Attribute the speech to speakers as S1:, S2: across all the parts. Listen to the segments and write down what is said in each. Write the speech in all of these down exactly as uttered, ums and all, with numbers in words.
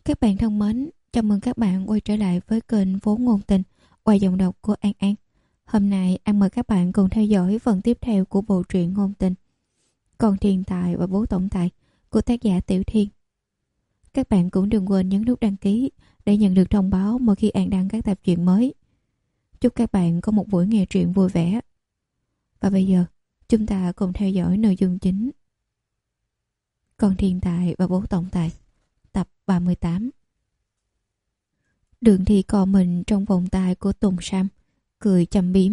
S1: Các bạn thân mến, chào mừng các bạn quay trở lại với kênh Vốn Ngôn Tình qua giọng đọc của An An. Hôm nay An mời các bạn cùng theo dõi phần tiếp theo của bộ truyện ngôn tình Con Thiên Tài và Bố Tổng Tài của tác giả Tiểu Thiên. Các bạn cũng đừng quên nhấn nút đăng ký để nhận được thông báo mỗi khi An đăng các tập truyện mới. Chúc các bạn có một buổi nghe truyện vui vẻ. Và bây giờ, chúng ta cùng theo dõi nội dung chính. Con Thiên Tài và Bố Tổng Tài, tập ba mươi tám. Đường Thi co mình trong vòng tay của Tùng Sam, cười châm biếm.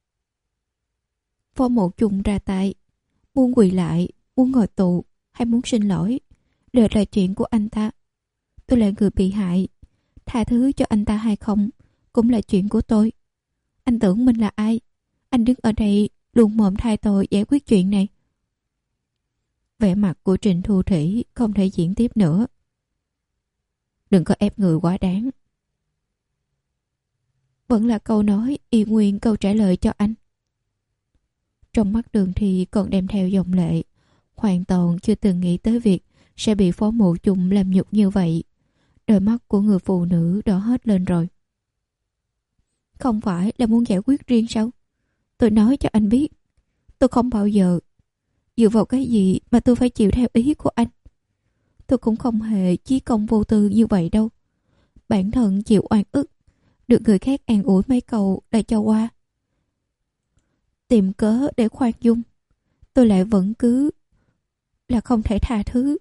S1: Phó Mộ Chung ra tay, muốn quỳ lại, muốn ngồi tù hay muốn xin lỗi đều là chuyện của anh ta. Tôi là người bị hại, tha thứ cho anh ta hay không cũng là chuyện của tôi. Anh tưởng mình là ai? Anh đứng ở đây luôn mồm thay tôi giải quyết chuyện này. Vẻ mặt của Trịnh Thu Thủy không thể diễn tiếp nữa. Đừng có ép người quá đáng. Vẫn là câu nói y nguyên câu trả lời cho anh. Trong mắt Đường Thi còn đem theo dòng lệ, hoàn toàn chưa từng nghĩ tới việc sẽ bị Phó Mộ Chung làm nhục như vậy. Đôi mắt của người phụ nữ đỏ hết lên rồi. Không phải là muốn giải quyết riêng sao? Tôi nói cho anh biết, tôi không bao giờ dựa vào cái gì mà tôi phải chịu theo ý của anh. Tôi cũng không hề chí công vô tư như vậy đâu. Bản thân chịu oan ức, được người khác an ủi mấy câu đã cho qua. Tìm cớ để khoan dung, tôi lại vẫn cứ là không thể tha thứ.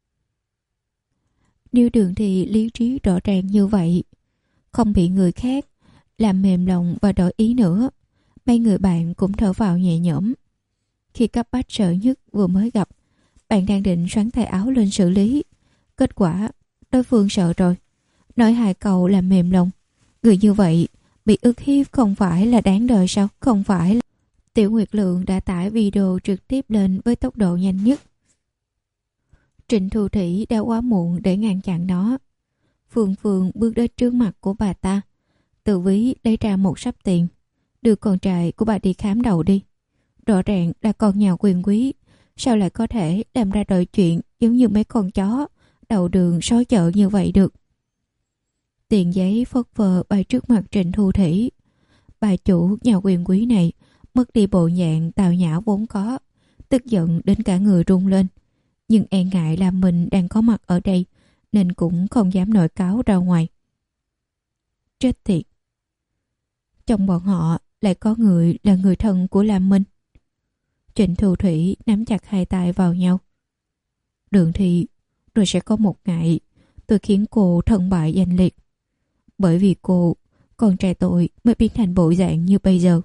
S1: Nếu Đường Thi lý trí rõ ràng như vậy, không bị người khác làm mềm lòng và đổi ý nữa, mấy người bạn cũng thở vào nhẹ nhõm. Khi cấp bách sợ nhất vừa mới gặp, bạn đang định xoắn tay áo lên xử lý. Kết quả, đối phương sợ rồi. Nói hai câu làm mềm lòng. Người như vậy, bị ức hiếp không phải là đáng đời sao? Không phải là... Tiểu Nguyệt Lượng đã tải video trực tiếp lên với tốc độ nhanh nhất. Trịnh Thu Thủy đã quá muộn để ngăn chặn nó. Phương Phương bước đến trước mặt của bà ta. Từ ví lấy ra một sắp tiền. Đưa con trai của bà đi khám đầu đi. Rõ ràng là con nhà quyền quý, sao lại có thể làm ra đợi chuyện giống như mấy con chó đầu đường sói chợ như vậy được. Tiền giấy phất phơ bay trước mặt Trịnh Thu Thủy. Bà chủ nhà quyền quý này mất đi bộ dạng tào nhã vốn có, tức giận đến cả người run lên, nhưng e ngại là mình đang có mặt ở đây nên cũng không dám nổi cáo ra ngoài. Chết tiệt, trong bọn họ lại có người là người thân của Lam Minh. Trịnh Thu Thủy nắm chặt hai tay vào nhau. Đường Thi, rồi sẽ có một ngày tôi khiến cô thân bại danh liệt. Bởi vì cô, con trai tôi mới biến thành bộ dạng như bây giờ.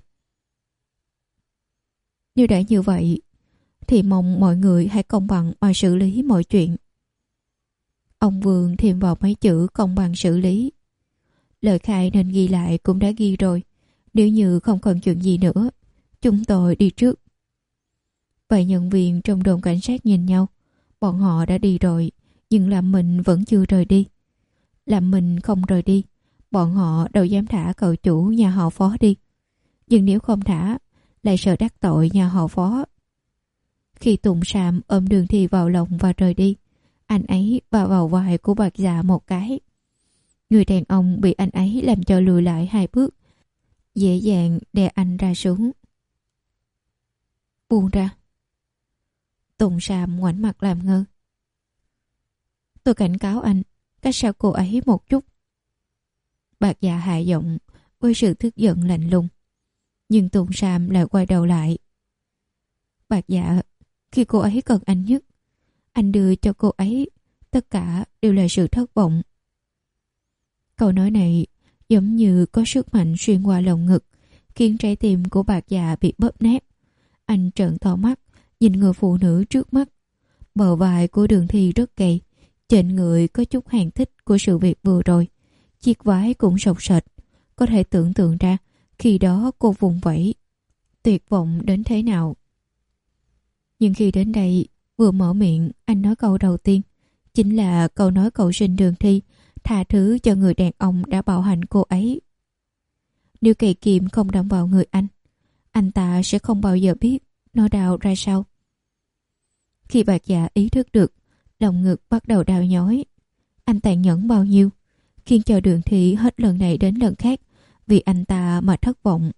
S1: Nếu đã như vậy, thì mong mọi người hãy công bằng mà xử lý mọi chuyện. Ông Vương thêm vào mấy chữ công bằng xử lý. Lời khai nên ghi lại cũng đã ghi rồi. Nếu như không còn chuyện gì nữa, chúng tôi đi trước. Vài nhân viên trong đồn cảnh sát nhìn nhau. Bọn họ đã đi rồi, nhưng Lam Minh vẫn chưa rời đi. Lam Minh không rời đi, bọn họ đâu dám thả cậu chủ nhà họ Phó đi. Nhưng nếu không thả, lại sợ đắc tội nhà họ Phó. Khi Tùng Sam ôm Đường Thi vào lòng và rời đi, anh ấy va vào vai của Bạch Dạ một cái. Người đàn ông bị anh ấy làm cho lùi lại hai bước, dễ dàng đè anh ra xuống. Buông ra. Tùng Sam ngoảnh mặt làm ngơ. Tôi cảnh cáo anh, cách xa cô ấy một chút. Bạch Dạ hạ giọng với sự tức giận lạnh lùng. Nhưng Tùng Sam lại quay đầu lại. Bạch Dạ, khi cô ấy cần anh nhất, anh đưa cho cô ấy tất cả đều là sự thất vọng. Câu nói này giống như có sức mạnh xuyên qua lồng ngực, khiến trái tim của Bạch Dạ bị bóp nát. Anh trợn to mắt nhìn người phụ nữ trước mắt. Bờ vai của Đường Thi rất gầy, trên người có chút hàn thích của sự việc vừa rồi. Chiếc váy cũng sộc sệt, có thể tưởng tượng ra khi đó cô vùng vẫy tuyệt vọng đến thế nào. Nhưng khi đến đây, vừa mở miệng, anh nói câu đầu tiên chính là câu nói cầu xin Đường Thi tha thứ cho người đàn ông đã bạo hành cô ấy. Nếu cây kim không đâm vào người anh, anh ta sẽ không bao giờ biết nó đau ra sao. Khi Bạch Dạ ý thức được, lòng ngực bắt đầu đau nhói. Anh tàn nhẫn bao nhiêu, khiến cho Đường Thi hết lần này đến lần khác vì anh ta mà thất vọng.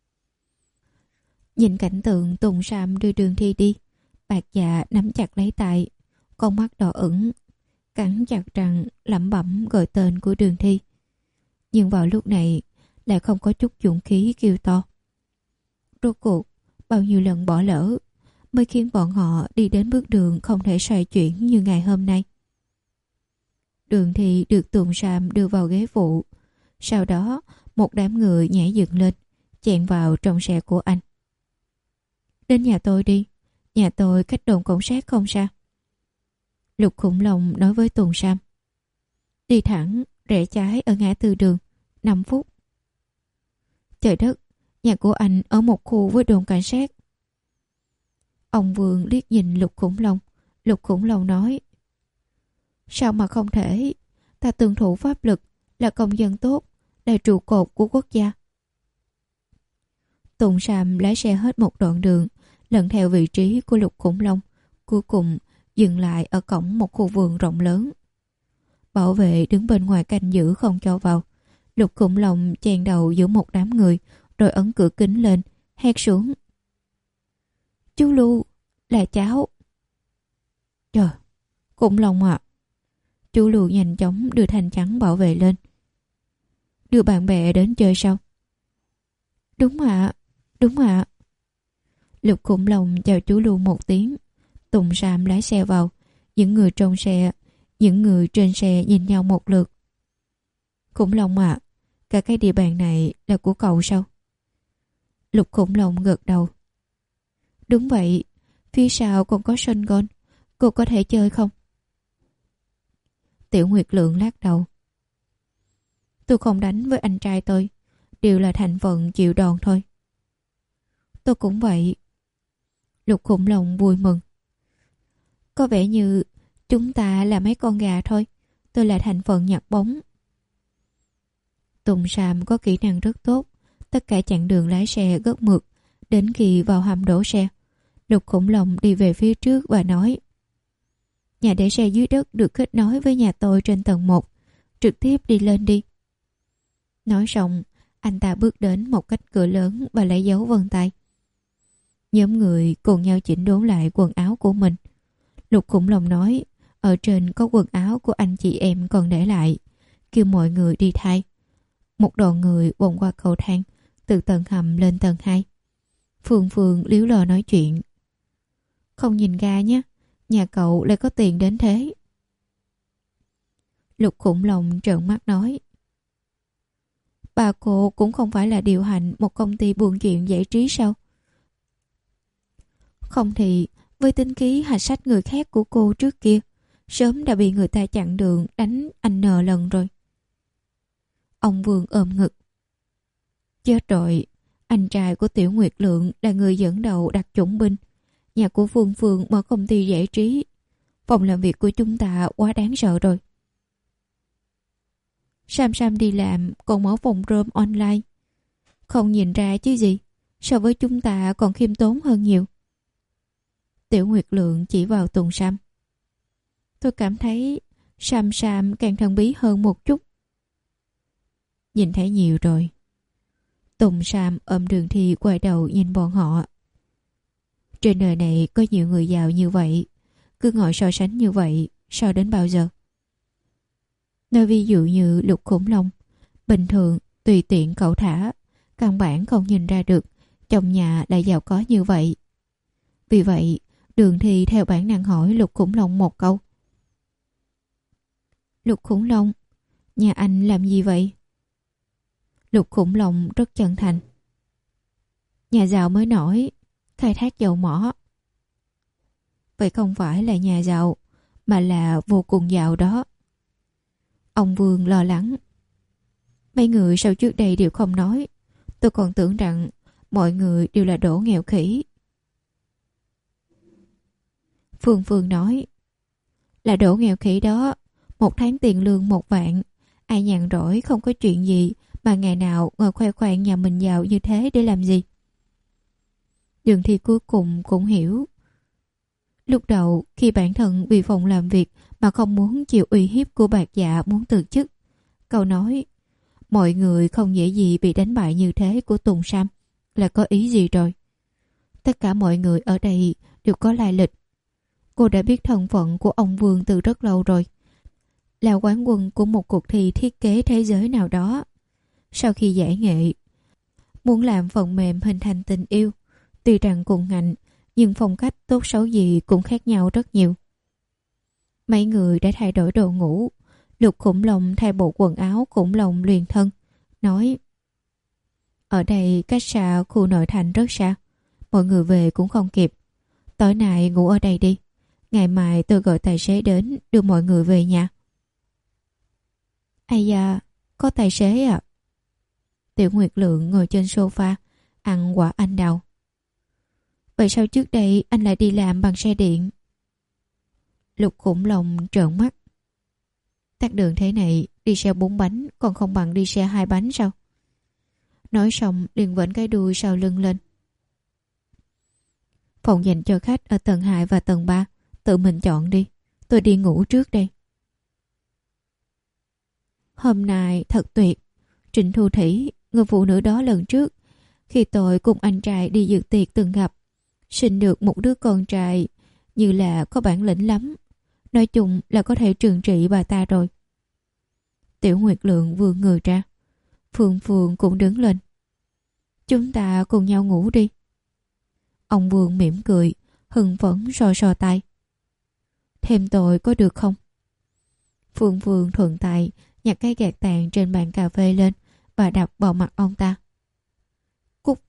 S1: Nhìn cảnh tượng Tùng Sam đưa Đường Thi đi, Bạc Dạ nắm chặt lấy tay, con mắt đỏ ửng, cắn chặt răng lẩm bẩm gọi tên của Đường Thi. Nhưng vào lúc này lại không có chút dũng khí kêu to. Rốt cuộc bao nhiêu lần bỏ lỡ mới khiến bọn họ đi đến bước đường không thể xoay chuyển như ngày hôm nay. Đường Thi được Tùng Sam đưa vào ghế phụ. Sau đó một đám người nhảy dựng lên, chèn vào trong xe của anh. Đến nhà tôi đi, nhà tôi cách đồn cảnh sát không xa. Lục Khủng Long nói với Tùng Sam. Đi thẳng, rẽ trái ở ngã tư đường, năm phút. Trời đất, nhà của anh ở một khu với đồn cảnh sát. Ông Vương liếc nhìn Lục Khủng Long. Lục Khủng Long nói. Sao mà không thể? Ta tuân thủ pháp luật, là công dân tốt, là trụ cột của quốc gia. Tùng Sam lái xe hết một đoạn đường, lần theo vị trí của Lục Khủng Long, cuối cùng dừng lại ở cổng một khu vườn rộng lớn. Bảo vệ đứng bên ngoài canh giữ không cho vào. Lục Khủng Long chen đầu giữa một đám người, rồi ấn cửa kính lên, hét xuống. Chú Lưu, là cháu. Trời, Khủng Long ạ. À. Chú Lưu nhanh chóng đưa thanh chắn bảo vệ lên. Đưa bạn bè đến chơi sao? Đúng ạ, đúng ạ. Lục Khủng Long chào chú Lưu một tiếng. Tùng Sam lái xe vào. Những người trong xe, những người trên xe nhìn nhau một lượt. Khủng Long ạ, à, cả cái địa bàn này là của cậu sao? Lục Khủng Long gật đầu. Đúng vậy, phía sau còn có sân golf, cô có thể chơi không? Tiểu Nguyệt Lượng lắc đầu. Tôi không đánh với anh trai tôi, đều là thành phần chịu đòn thôi. Tôi cũng vậy. Lục Khủng Long vui mừng. Có vẻ như chúng ta là mấy con gà thôi, tôi là thành phần nhặt bóng. Tùng Sam có kỹ năng rất tốt, tất cả chặng đường lái xe gất mượt, đến khi vào hầm đổ xe. Lục Khủng Long đi về phía trước và nói. Nhà để xe dưới đất được kết nối với nhà tôi trên tầng một, trực tiếp đi lên đi. Nói xong, anh ta bước đến một cách cửa lớn và lấy dấu vân tay. Nhóm người cùng nhau chỉnh đốn lại quần áo của mình. Lục Khủng Long nói, ở trên có quần áo của anh chị em còn để lại, kêu mọi người đi thay. Một đoàn người vòng qua cầu thang, từ tầng hầm lên tầng hai. Phương Phương líu lờ nói chuyện. Không nhìn ra nhé, nhà cậu lại có tiền đến thế. Lục Khủng Long trợn mắt nói. Bà cô cũng không phải là điều hành một công ty buôn chuyện giải trí sao? Không thì với tính khí hạch sách người khác của cô trước kia, sớm đã bị người ta chặn đường đánh anh N lần rồi. Ông Vương ôm ngực. Chết rồi, anh trai của Tiểu Nguyệt Lượng là người dẫn đầu đặc chủng binh. Nhà của Phương Phương mở công ty giải trí. Phòng làm việc của chúng ta quá đáng sợ rồi. Sam Sam đi làm còn mở phòng room online. Không nhìn ra chứ gì, so với chúng ta còn khiêm tốn hơn nhiều. Tiểu Nguyệt Lượng chỉ vào Tùng Sam. Tôi cảm thấy Sam Sam càng thần bí hơn một chút. Nhìn thấy nhiều rồi. Tùng Sam ôm Đường Thi quay đầu nhìn bọn họ. Trên đời này có nhiều người giàu như vậy, cứ ngồi so sánh như vậy, so đến bao giờ? Nói ví dụ như Lục Khủng Long, bình thường tùy tiện cậu thả, căn bản không nhìn ra được trong nhà lại giàu có như vậy. Vì vậy, Đường Thi theo bản năng hỏi Lục Khủng Long một câu. Lục Khủng Long, nhà anh làm gì vậy? Lục Khủng Long rất chân thành. Nhà giàu mới nổi, khai thác dầu mỏ. Vậy không phải là nhà giàu, mà là vô cùng giàu đó. Ông Vương lo lắng. Mấy người sau trước đây đều không nói. Tôi còn tưởng rằng mọi người đều là đổ nghèo khỉ. Phương Phương nói. Là đổ nghèo khỉ đó. Một tháng tiền lương một vạn. Ai nhàn rỗi không có chuyện gì mà ngày nào ngồi khoe khoang nhà mình giàu như thế để làm gì? Đường Thi cuối cùng cũng hiểu. Lúc đầu khi bản thân vì phòng làm việc mà không muốn chịu uy hiếp của Bạc Dạ muốn từ chức, câu nói mọi người không dễ gì bị đánh bại như thế của Tùng Sam là có ý gì rồi? Tất cả mọi người ở đây đều có lai lịch. Cô đã biết thân phận của ông Vương từ rất lâu rồi. Là quán quân của một cuộc thi thiết kế thế giới nào đó. Sau khi giải nghệ, muốn làm phần mềm hình thành tình yêu. Tuy rằng cùng ngành, nhưng phong cách tốt xấu gì cũng khác nhau rất nhiều. Mấy người đã thay đổi đồ ngủ. Lục Khủng Long thay bộ quần áo khủng long liền thân, nói: ở đây cách xa khu nội thành rất xa, mọi người về cũng không kịp. Tối nay ngủ ở đây đi, ngày mai tôi gọi tài xế đến đưa mọi người về nhà. Ây da, có tài xế à? Tiểu Nguyệt Lượng ngồi trên sofa ăn quả anh đào. Vậy sao trước đây anh lại đi làm bằng xe điện? Lục Khủng Long trợn mắt. Tắc đường thế này đi xe bốn bánh còn không bằng đi xe hai bánh sao? Nói xong liền vểnh cái đuôi sau lưng lên. Phòng dành cho khách ở tầng hai và tầng ba, tự mình chọn đi, tôi đi ngủ trước đây. Hôm nay thật tuyệt. Trịnh Thu Thủy, người phụ nữ đó lần trước khi tôi cùng anh trai đi dự tiệc từng gặp, sinh được một đứa con trai, như là có bản lĩnh lắm. Nói chung là có thể trừng trị bà ta rồi. Tiểu Nguyệt Lượng vừa người ra, Phương Phương cũng đứng lên. Chúng ta cùng nhau ngủ đi. Ông Vương mỉm cười, hưng phấn so so tay. Thêm tôi có được không? Phương Phương thuận tay nhặt cái gạt tàn trên bàn cà phê lên và đập vào mặt ông ta. Cút.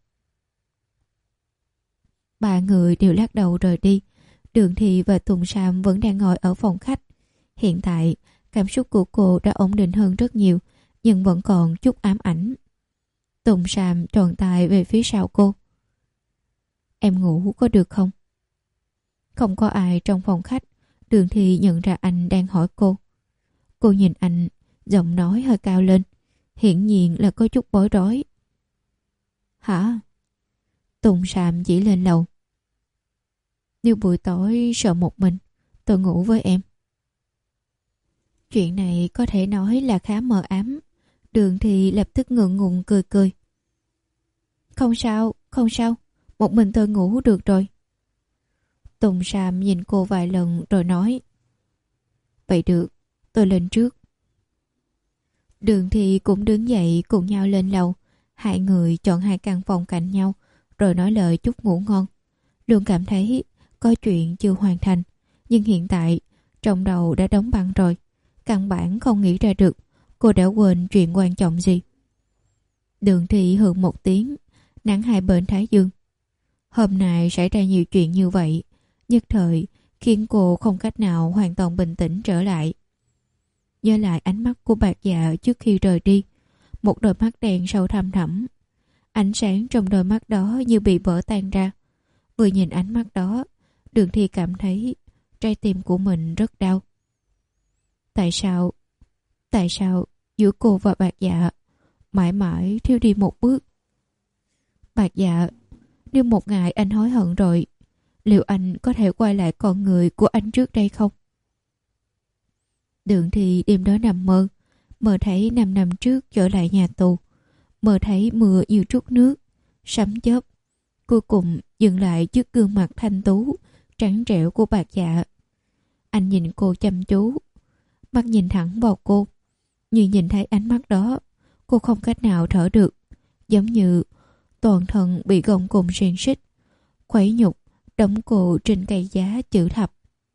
S1: Ba người đều lắc đầu rời đi. Đường Thị và Tùng Sam vẫn đang ngồi ở phòng khách. Hiện tại cảm xúc của cô đã ổn định hơn rất nhiều, nhưng vẫn còn chút ám ảnh. Tùng Sam tròn tay về phía sau cô. Em ngủ có được không? Không có ai trong phòng khách. Đường Thị nhận ra anh đang hỏi cô. Cô nhìn anh, giọng nói hơi cao lên, hiển nhiên là có chút bối rối. Hả? Tùng Sam chỉ lên lầu. Nếu buổi tối sợ một mình, tôi ngủ với em. Chuyện này có thể nói là khá mờ ám. Đường Thị lập tức ngượng ngùng cười cười. Không sao, không sao, một mình tôi ngủ được rồi. Tùng Sam nhìn cô vài lần rồi nói: vậy được, tôi lên trước. Đường Thị cũng đứng dậy cùng nhau lên lầu. Hai người chọn hai căn phòng cạnh nhau rồi nói lời chúc ngủ ngon. Luôn cảm thấy có chuyện chưa hoàn thành, nhưng hiện tại trong đầu đã đóng băng rồi. Căn bản không nghĩ ra được cô đã quên chuyện quan trọng gì. Đường Thị hừ một tiếng, nắng hai bên thái dương. Hôm nay xảy ra nhiều chuyện như vậy, nhất thời khiến cô không cách nào hoàn toàn bình tĩnh trở lại. Nhớ lại ánh mắt của Bạc Dạ trước khi rời đi, một đôi mắt đen sâu thăm thẳm. Ánh sáng trong đôi mắt đó như bị vỡ tan ra. Vừa nhìn ánh mắt đó, Đường Thị cảm thấy trái tim của mình rất đau. Tại sao, tại sao giữa cô và Bạc Dạ mãi mãi thiếu đi một bước? Bạc Dạ, nếu một ngày anh hối hận rồi, liệu anh có thể quay lại con người của anh trước đây không? Đường Thị đêm đó nằm mơ, mơ thấy năm năm trước trở lại nhà tù, mơ thấy mưa như trút nước, sấm chớp, cuối cùng dừng lại trước gương mặt thanh tú, trắng trẻo của Bạc Dạ. Anh nhìn cô chăm chú, mắt nhìn thẳng vào cô, như nhìn thấy ánh mắt đó, cô không cách nào thở được, giống như toàn thân bị gông cùm xiềng xích, khuấy nhục, đóng cô trên cây giá chữ thập.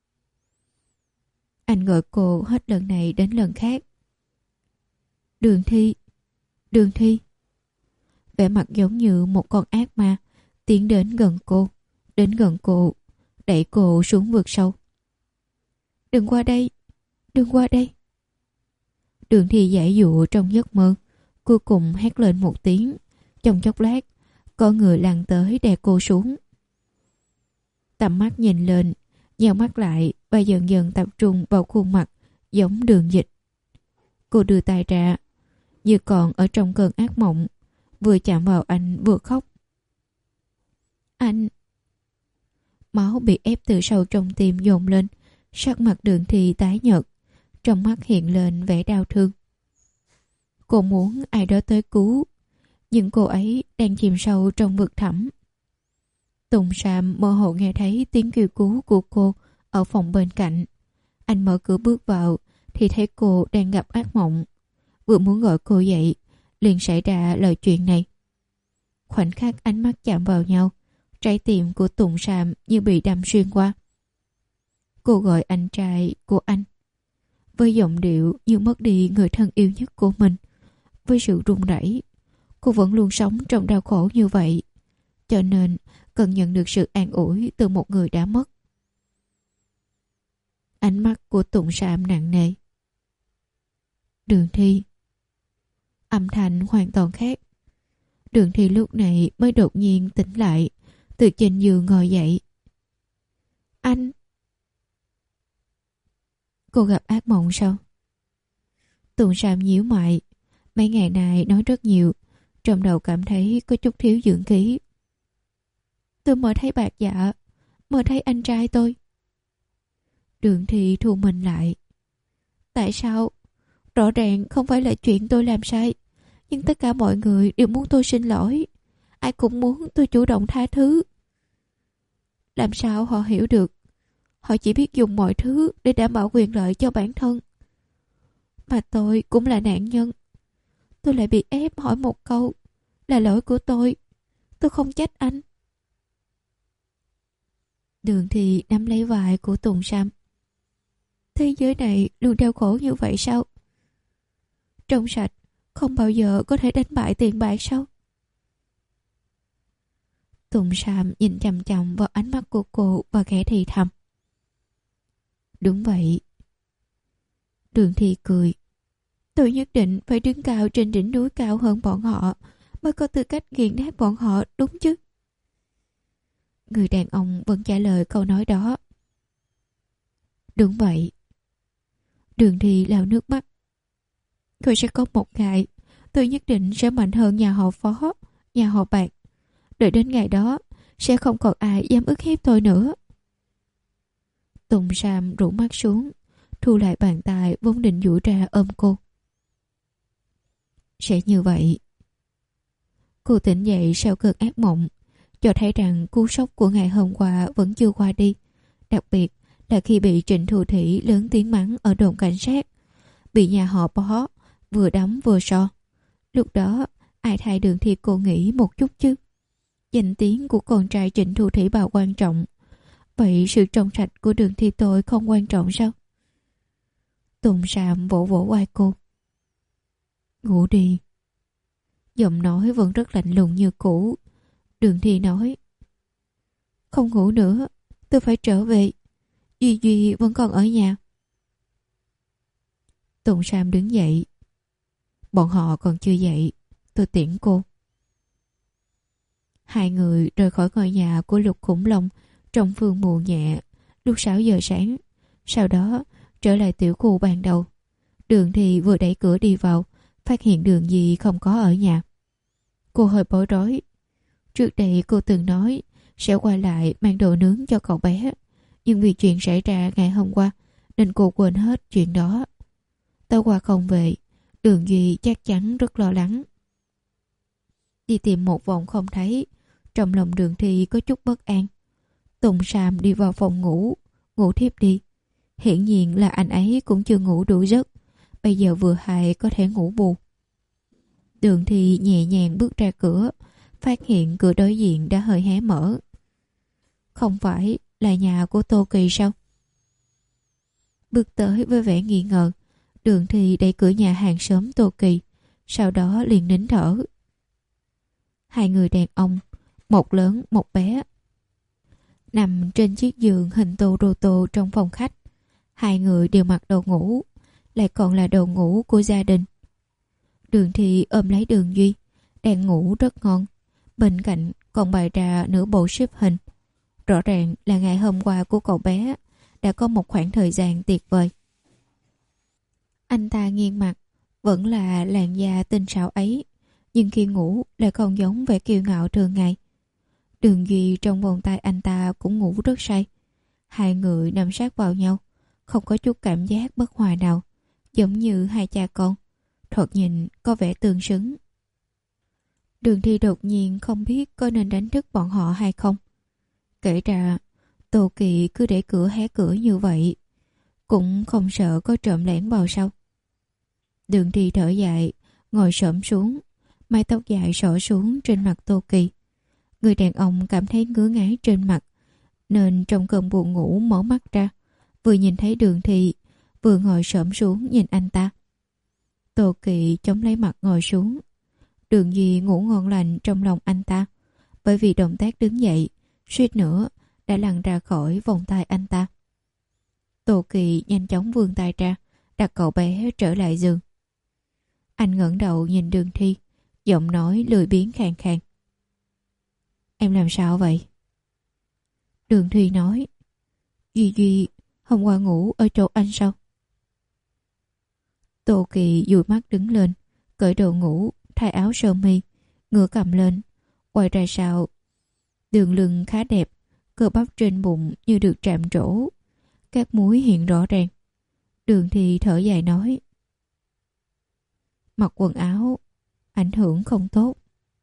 S1: Anh gọi cô hết lần này đến lần khác. Đường Thi, Đường Thi. Vẻ mặt giống như một con ác ma tiến đến gần cô, đến gần cô, đẩy cô xuống vực sâu. Đừng qua đây, đừng qua đây. Đường Thi giãy dụa trong giấc mơ, cuối cùng hét lên một tiếng. Trong chốc lát, có người lăn tới đè cô xuống. Tầm mắt nhìn lên, nheo mắt lại và dần dần tập trung vào khuôn mặt giống Đường Dịch. Cô đưa tay ra, như còn ở trong cơn ác mộng, vừa chạm vào anh vừa khóc. Anh... máu bị ép từ sâu trong tim dồn lên, sắc mặt Đường Thi tái nhợt, trong mắt hiện lên vẻ đau thương. Cô muốn ai đó tới cứu, nhưng cô ấy đang chìm sâu trong vực thẳm. Tùng Sam mơ hồ nghe thấy tiếng kêu cứu của cô ở phòng bên cạnh. Anh mở cửa bước vào thì thấy cô đang gặp ác mộng. Vừa muốn gọi cô dậy, liền xảy ra lời chuyện này. Khoảnh khắc ánh mắt chạm vào nhau, trái tim của Tùng Sam như bị đâm xuyên qua. Cô gọi anh trai của anh với giọng điệu như mất đi người thân yêu nhất của mình. Với sự run rẩy, cô vẫn luôn sống trong đau khổ như vậy, cho nên cần nhận được sự an ủi từ một người đã mất. Ánh mắt của Tùng Sam nặng nề. Đường Thi. Âm thanh hoàn toàn khác. Đường Thi lúc này mới đột nhiên tỉnh lại, từ trên giường ngồi dậy. Anh. Cô gặp ác mộng sao? Tùng Sam nhíu mày. Mấy ngày nay nói rất nhiều, trong đầu cảm thấy có chút thiếu dưỡng khí. Tôi mơ thấy bạc dạ, mơ thấy anh trai tôi. Đường Thi thu mình lại. Tại sao? Rõ ràng không phải là chuyện tôi làm sai, nhưng tất cả mọi người đều muốn tôi xin lỗi. Ai cũng muốn tôi chủ động tha thứ. Làm sao họ hiểu được? Họ chỉ biết dùng mọi thứ để đảm bảo quyền lợi cho bản thân. Mà tôi cũng là nạn nhân. Tôi lại bị ép hỏi một câu. Là lỗi của tôi. Tôi không trách anh. Đường Thi nắm lấy vai của Tùng Sam. Thế giới này luôn đau khổ như vậy sao? Trong sạch không bao giờ có thể đánh bại tiền bạc sao? Tùng Sam nhìn chằm chằm vào ánh mắt của cô và khẽ thì thầm. Đúng vậy. Đường Thi cười. Tôi nhất định phải đứng cao trên đỉnh núi cao hơn bọn họ, mới có tư cách nghiền nát bọn họ, đúng chứ? Người đàn ông vẫn trả lời câu nói đó. Đúng vậy. Đường Thi lau nước mắt. Rồi sẽ có một ngày tôi nhất định sẽ mạnh hơn nhà họ Phó, nhà họ Bạc. Đợi đến ngày đó sẽ không còn ai dám ức hiếp tôi nữa. Tùng Sam rũ mắt xuống, thu lại bàn tay vốn định duỗi ra ôm cô. Sẽ như vậy. Cô tỉnh dậy sau cơn ác mộng, cho thấy rằng cú sốc của ngày hôm qua vẫn chưa qua đi. Đặc biệt là khi bị Trịnh Thu Thủy lớn tiếng mắng ở đồn cảnh sát, bị nhà họ Bó vừa đấm vừa so. Lúc đó ai thay Đường Thi cô nghĩ một chút chứ? Danh tiếng của con trai Trịnh Thu Thủy bà quan trọng, vậy sự trong sạch của Đường Thi tôi không quan trọng sao? Tùng Sam vỗ vỗ vai cô. Ngủ đi. Giọng nói vẫn rất lạnh lùng như cũ. Đường Thi nói. Không ngủ nữa, tôi phải trở về. Duy Duy vẫn còn ở nhà. Tùng Sam đứng dậy. Bọn họ còn chưa dậy, tôi tiễn cô. Hai người rời khỏi ngôi nhà của Lục Khủng Long trong phương mù nhẹ lúc sáu giờ sáng. Sau đó trở lại tiểu khu ban đầu. Đường Thi vừa đẩy cửa đi vào, phát hiện Đường Di không có ở nhà. Cô hơi bối rối. Trước đây cô từng nói sẽ quay lại mang đồ nướng cho cậu bé, nhưng vì chuyện xảy ra ngày hôm qua nên cô quên hết chuyện đó. Tối qua không về, Đường Duy chắc chắn rất lo lắng. Đi tìm một vòng không thấy, trong lòng Đường Thi có chút bất an. Tùng Sam đi vào phòng ngủ, ngủ thiếp đi. Hiển nhiên là anh ấy cũng chưa ngủ đủ giấc, bây giờ vừa hay có thể ngủ bù. Đường Thi nhẹ nhàng bước ra cửa, phát hiện cửa đối diện đã hơi hé mở. Không phải là nhà của Tô Kỳ sao? Bước tới với vẻ nghi ngờ, Đường Thi đẩy cửa nhà hàng xóm Tô Kỳ, sau đó liền nín thở. Hai người đàn ông, một lớn một bé, nằm trên chiếc giường hình tô rô tô trong phòng khách. Hai người đều mặc đồ ngủ, lại còn là đồ ngủ của gia đình. Đường Thi ôm lấy Đường Duy, đang ngủ rất ngon. Bên cạnh còn bày ra nửa bộ xếp hình. Rõ ràng là ngày hôm qua của cậu bé đã có một khoảng thời gian tuyệt vời. Anh ta nghiêng mặt, vẫn là làn da tinh xảo ấy, nhưng khi ngủ lại còn giống vẻ kiêu ngạo thường ngày. Đường Duy trong vòng tay anh ta cũng ngủ rất say. Hai người nằm sát vào nhau, không có chút cảm giác bất hòa nào, giống như hai cha con, thoạt nhìn có vẻ tương xứng. Đường Thi đột nhiên không biết có nên đánh thức bọn họ hay không. Kể ra Tô Kỳ cứ để cửa hé cửa như vậy, cũng không sợ có trộm lẻn vào sau. Đường Thi thở dài, ngồi xổm xuống, mái tóc dài xõa xuống trên mặt Tô Kỳ. Người đàn ông cảm thấy ngứa ngáy trên mặt, nên trong cơn buồn ngủ mở mắt ra, vừa nhìn thấy Đường Thi, vừa ngồi xổm xuống nhìn anh ta. Tô Kỳ chống lấy mặt ngồi xuống. Đường Duy ngủ ngon lành trong lòng anh ta, bởi vì động tác đứng dậy, suýt nữa đã lăn ra khỏi vòng tay anh ta. Tô Kỳ nhanh chóng vươn tay ra, đặt cậu bé trở lại giường. Anh ngẩng đầu nhìn Đường Thi, giọng nói lười biếng khàn khàn. Em làm sao vậy? Đường Thi nói, Duy Duy hôm qua ngủ ở chỗ anh sao? Tô Kỳ dụi mắt đứng lên, cởi đồ ngủ, thay áo sơ mi, ngửa cầm lên, quay ra sau. Đường lưng khá đẹp, cơ bắp trên bụng như được chạm trổ, các múi hiện rõ ràng. Đường Thi thở dài nói, mặc quần áo ảnh hưởng không tốt.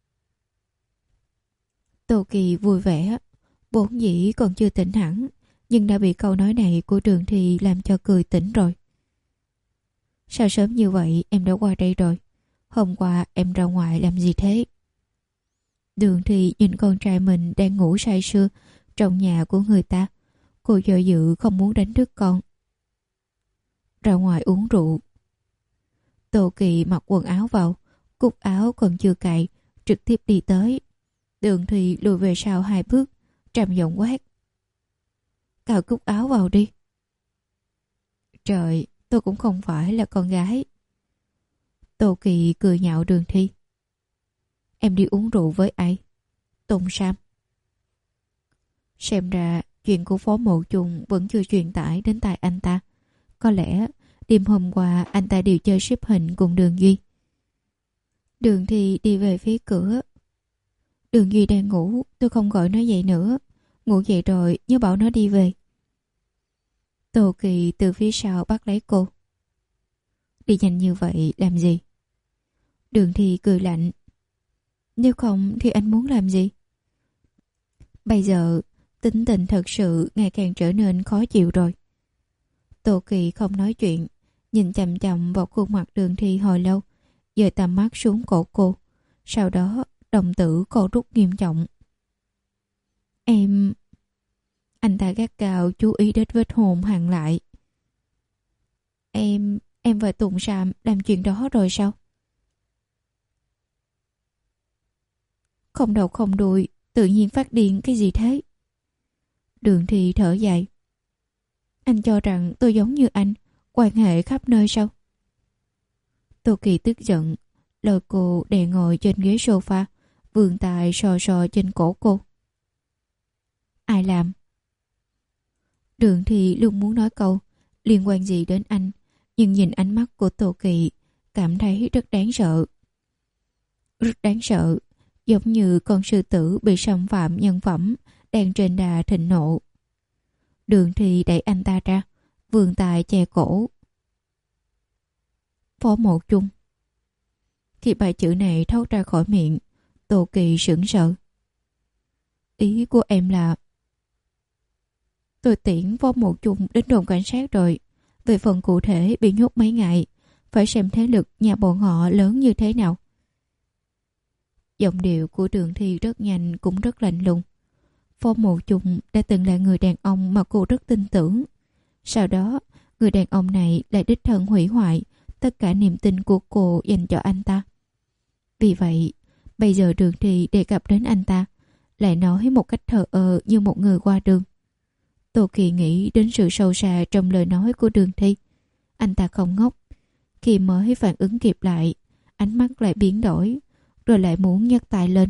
S1: Tô Kỳ vui vẻ, vốn dĩ còn chưa tỉnh hẳn, nhưng đã bị câu nói này của Đường Thi làm cho cười tỉnh rồi. Sao sớm như vậy em đã qua đây rồi? Hôm qua em ra ngoài làm gì thế? Đường Thi nhìn con trai mình đang ngủ say sưa trong nhà của người ta. Cô do dự không muốn đánh thức con. Ra ngoài uống rượu. Tô Kỳ mặc quần áo vào, cúc áo còn chưa cài, trực tiếp đi tới. Đường Thi lùi về sau hai bước, trầm giọng quát. Cào cúc áo vào đi. Trời, tôi cũng không phải là con gái. Tô Kỳ cười nhạo Đường Thi. Em đi uống rượu với ai? Tôn Sam. Xem ra chuyện của Phó Mộ Trùng vẫn chưa truyền tải đến tai anh ta. Có lẽ đêm hôm qua anh ta đều chơi xếp hình cùng Đường Duy. Đường Thi đi về phía cửa. Đường Duy đang ngủ, tôi không gọi nó dậy nữa. Ngủ dậy rồi nhớ bảo nó đi về. Tô Kỳ từ phía sau bắt lấy cô. Đi nhanh như vậy làm gì? Đường Thi cười lạnh. Nếu không thì anh muốn làm gì? Bây giờ tính tình thật sự ngày càng trở nên khó chịu rồi. Tô Kỳ không nói chuyện, nhìn chằm chằm vào khuôn mặt Đường Thi hồi lâu, dời tầm mắt xuống cổ cô. Sau đó đồng tử cô rút nghiêm trọng. Em... Anh ta gắt gao chú ý đến vết hồn hằn lại. Em... Em và Tùng Sam làm chuyện đó rồi sao? Không đầu không đuôi, tự nhiên phát điên cái gì thế? Đường Thi thở dài. Anh cho rằng tôi giống như anh, quan hệ khắp nơi sao? Tô Kỳ tức giận, lôi cô đè ngồi trên ghế sofa, vươn tay sò sò trên cổ cô. Ai làm? Đường Thi luôn muốn nói câu liên quan gì đến anh, nhưng nhìn ánh mắt của Tô Kỳ cảm thấy rất đáng sợ. Rất đáng sợ, giống như con sư tử bị xâm phạm nhân phẩm đang trên đà thịnh nộ. Đường Thi đẩy anh ta ra, vươn tay che cổ. Phó Mộ Chung. Khi bài chữ này thoát ra khỏi miệng, Tô Kỳ sững sờ. Ý của em là... Tôi tiễn Phó Mộ Chung đến đồn cảnh sát rồi. Về phần cụ thể bị nhốt mấy ngày, phải xem thế lực nhà bọn họ lớn như thế nào. Giọng điệu của Đường Thi rất nhanh cũng rất lạnh lùng. Phó Mộ Chung đã từng là người đàn ông mà cô rất tin tưởng. Sau đó, người đàn ông này lại đích thân hủy hoại tất cả niềm tin của cô dành cho anh ta. Vì vậy, bây giờ Đường Thi đề cập đến anh ta, lại nói một cách thờ ơ như một người qua đường. Tô Kỳ nghĩ đến sự sâu xa trong lời nói của Đường Thi. Anh ta không ngốc. Khi mới phản ứng kịp lại, ánh mắt lại biến đổi, rồi lại muốn nhấc tay lên.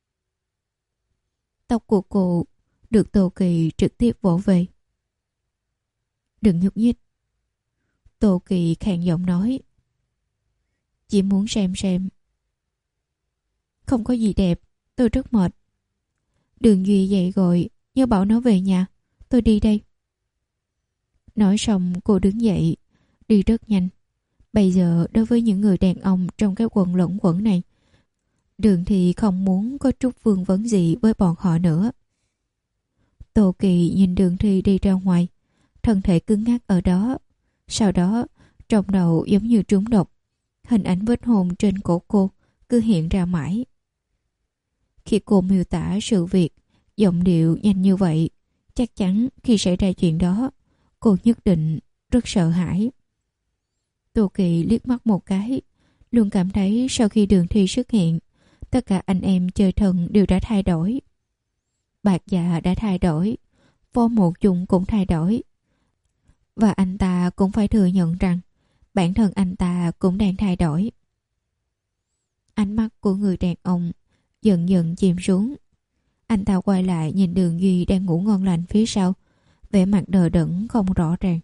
S1: Tóc của cô được Tô Kỳ trực tiếp vỗ về. Đừng nhúc nhích. Tô Kỳ khàn giọng nói. Chỉ muốn xem xem. Không có gì đẹp, tôi rất mệt. Đường Duy dậy gọi, nhớ bảo nó về nhà, tôi đi đây. Nói xong cô đứng dậy, đi rất nhanh. Bây giờ đối với những người đàn ông trong cái quần lẫn quẩn này, Đường Thị không muốn có chút vương vấn gì với bọn họ nữa. Tô Kỳ nhìn Đường Thị đi ra ngoài, thân thể cứng ngắc ở đó. Sau đó, trong đầu giống như trúng độc, hình ảnh vết hôn trên cổ cô cứ hiện ra mãi. Khi cô miêu tả sự việc, giọng điệu nhanh như vậy, chắc chắn khi xảy ra chuyện đó, cô nhất định rất sợ hãi. Tô Kỳ liếc mắt một cái, luôn cảm thấy sau khi Đường Thi xuất hiện, tất cả anh em chơi thân đều đã thay đổi. Bạc Dạ đã thay đổi, Phó Một Chung cũng thay đổi. Và anh ta cũng phải thừa nhận rằng bản thân anh ta cũng đang thay đổi. Ánh mắt của người đàn ông dần dần chìm xuống. Anh ta quay lại nhìn Đường Duy đang ngủ ngon lành phía sau, vẻ mặt đờ đẫn không rõ ràng.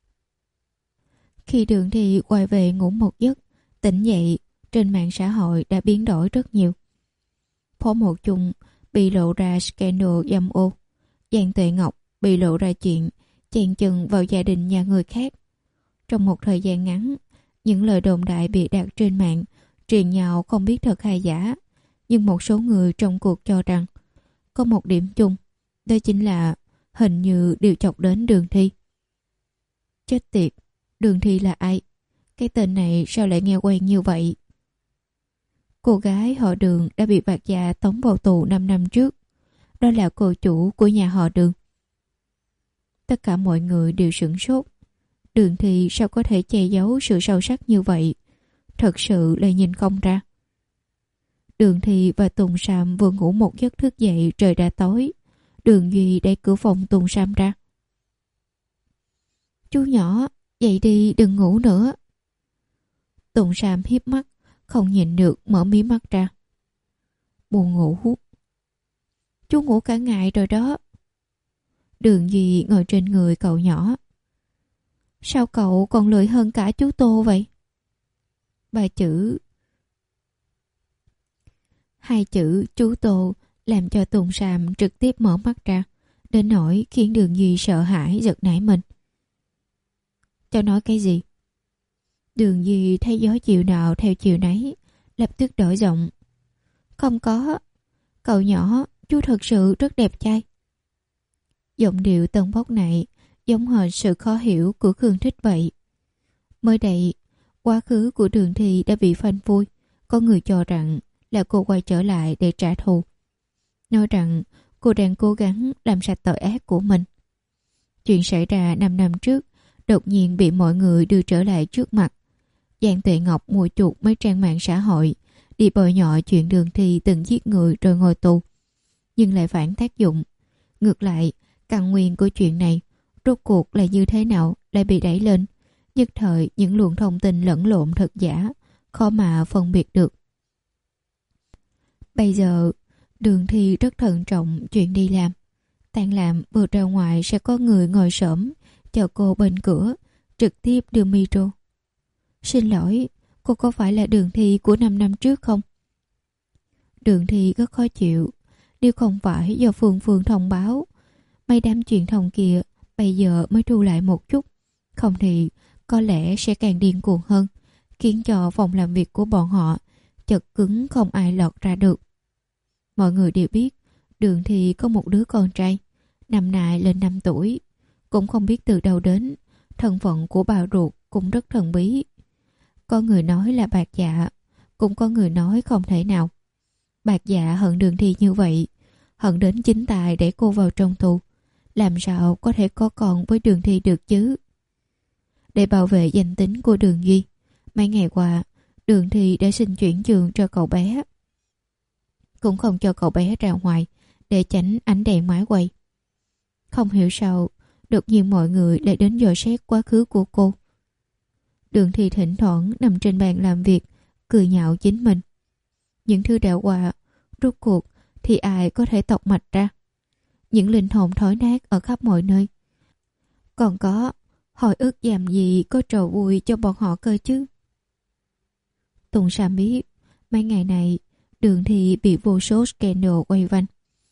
S1: Khi Đường Thi quay về ngủ một giấc, tỉnh dậy, trên mạng xã hội đã biến đổi rất nhiều. Phó Một Chung bị lộ ra scandal dâm ô, Giang Tuệ Ngọc bị lộ ra chuyện chèn chừng vào gia đình nhà người khác. Trong một thời gian ngắn, những lời đồn đại bị đặt trên mạng truyền nhau không biết thật hay giả, nhưng một số người trong cuộc cho rằng có một điểm chung, đó chính là hình như đều chọc đến Đường Thi. Chết tiệt, Đường Thi là ai? Cái tên này sao lại nghe quen như vậy? Cô gái họ Đường đã bị Bạc Dạ tống vào tù năm năm trước. Đó là cô chủ của nhà họ Đường. Tất cả mọi người đều sửng sốt. Đường Thi sao có thể che giấu sự sâu sắc như vậy? Thật sự là nhìn không ra. Đường Thi và Tùng Sam vừa ngủ một giấc thức dậy, trời đã tối. Đường Duy đẩy cửa phòng Tùng Sam ra. Chú nhỏ, dậy đi, đừng ngủ nữa. Tùng Sam hiếp mắt, không nhìn được mở mí mắt ra. Buồn ngủ. Chú ngủ cả ngày rồi đó. Đường Duy ngồi trên người cậu nhỏ. Sao cậu còn lười hơn cả chú Tô vậy? Ba chữ Hai chữ chú Tô làm cho Tùng Sam trực tiếp mở mắt ra, đến nỗi khiến Đường Duy sợ hãi giật nảy mình. Cháu nói cái gì? Đường Duy thấy gió chiều nào theo chiều nấy, lập tức đổi giọng. Không có, cậu nhỏ, chú thật sự rất đẹp trai. Giọng điệu tân bốc này giống hệt sự khó hiểu của Khương Thích vậy. Mới đây, quá khứ của Đường Thi đã bị phanh phui. Có người cho rằng là cô quay trở lại để trả thù, nói rằng cô đang cố gắng làm sạch tội ác của mình. Chuyện xảy ra năm năm trước đột nhiên bị mọi người đưa trở lại trước mặt. Giang Tuệ Ngọc mua chuộc mấy trang mạng xã hội đi bôi nhọ chuyện Đường Thi từng giết người rồi ngồi tù, nhưng lại phản tác dụng. Ngược lại, căn nguyên của chuyện này rốt cuộc là như thế nào lại bị đẩy lên. Nhất thời những luồng thông tin lẫn lộn thật giả, khó mà phân biệt được. Bây giờ Đường Thi rất thận trọng chuyện đi làm. Tan làm vừa ra ngoài sẽ có người ngồi xổm chờ cô bên cửa, trực tiếp đưa micro. Xin lỗi, cô có phải là Đường Thi của năm năm trước không? Đường Thi rất khó chịu. Nếu không phải do Phương Phương thông báo, mấy đám truyền thông kia bây giờ mới thu lại một chút, không thì có lẽ sẽ càng điên cuồng hơn, khiến cho phòng làm việc của bọn họ chật cứng không ai lọt ra được. Mọi người đều biết Đường Thi có một đứa con trai, năm nay lên năm tuổi. Cũng không biết từ đâu đến, thân phận của bà ruột cũng rất thần bí. Có người nói là Bạc Dạ, cũng có người nói không thể nào. Bạc Dạ hận Đường Thi như vậy, hận đến chính tài để cô vào trong tù, làm sao có thể có con với Đường Thi được chứ? Để bảo vệ danh tính của Đường Duy, mấy ngày qua Đường Thi đã xin chuyển giường cho cậu bé, cũng không cho cậu bé ra ngoài để tránh ánh đèn máy quay. Không hiểu sao đột nhiên mọi người lại đến dò xét quá khứ của cô. Đường Thi thỉnh thoảng nằm trên bàn làm việc, cười nhạo chính mình. Những thứ đã qua, rốt cuộc thì ai có thể tọc mạch ra? Những linh hồn thối nát ở khắp mọi nơi. Còn có hồi ức làm gì có trò vui cho bọn họ cơ chứ? Tùng Sam biết mấy ngày này Đường Thi bị vô số scandal quay quanh.